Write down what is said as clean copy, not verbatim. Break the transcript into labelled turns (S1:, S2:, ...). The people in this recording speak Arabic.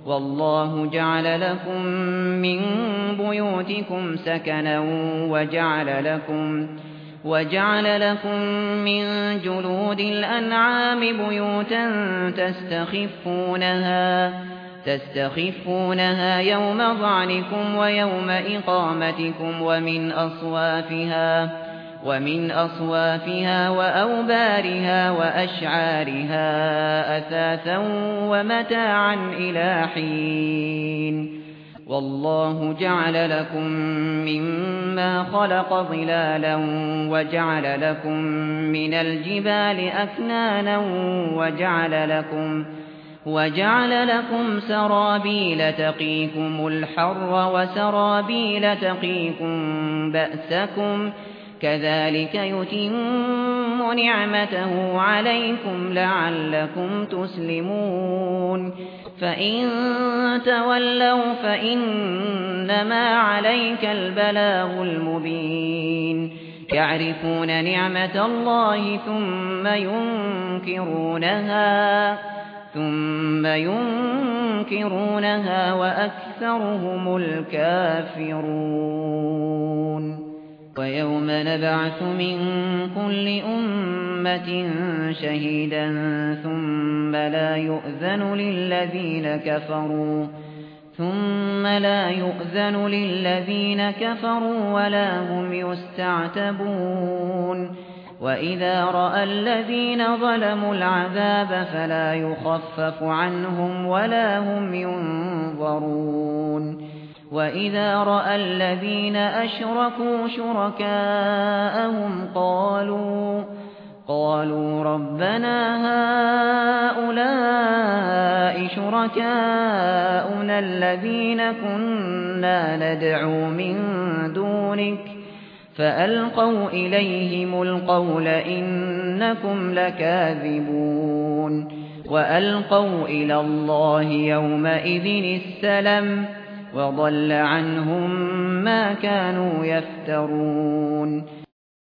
S1: والله جعل لكم من بيوتكم سكنا وجعل لكم من جلود الأنعام بيوتا تستخفونها يوم ظعنكم ويوم إقامتكم ومن أصوافها وأوبارها وأشعارها أثاثا ومتاعا إلى حين والله جعل لكم مما خلق ظلالا وجعل لكم من الجبال أكنانا وجعل لكم سرابيل تقيكم الحر وسرابيل تقيكم بأسكم كذلك يتم نعمته عليكم لعلكم تسلمون فإن تولوا فإنما عليك البلاغ المبين يعرفون نعمة الله ثم ينكرونها وأكثرهم الكافرون ويوم نبعث من كل أمة شهيدا ثم لا يؤذن للذين كفروا ولا هم يستعتبون وإذا رأى الذين ظلموا العذاب فلا يخفف عنهم ولا هم ينظرون وإذا رأى الذين أشركوا شركاءهم قالوا ربنا هؤلاء شركاؤنا الذين كنا ندعو من دونك فألقوا إليهم القول إنكم لكاذبون وألقوا إلى الله يومئذ السلم وضل عنهم ما كانوا يفترون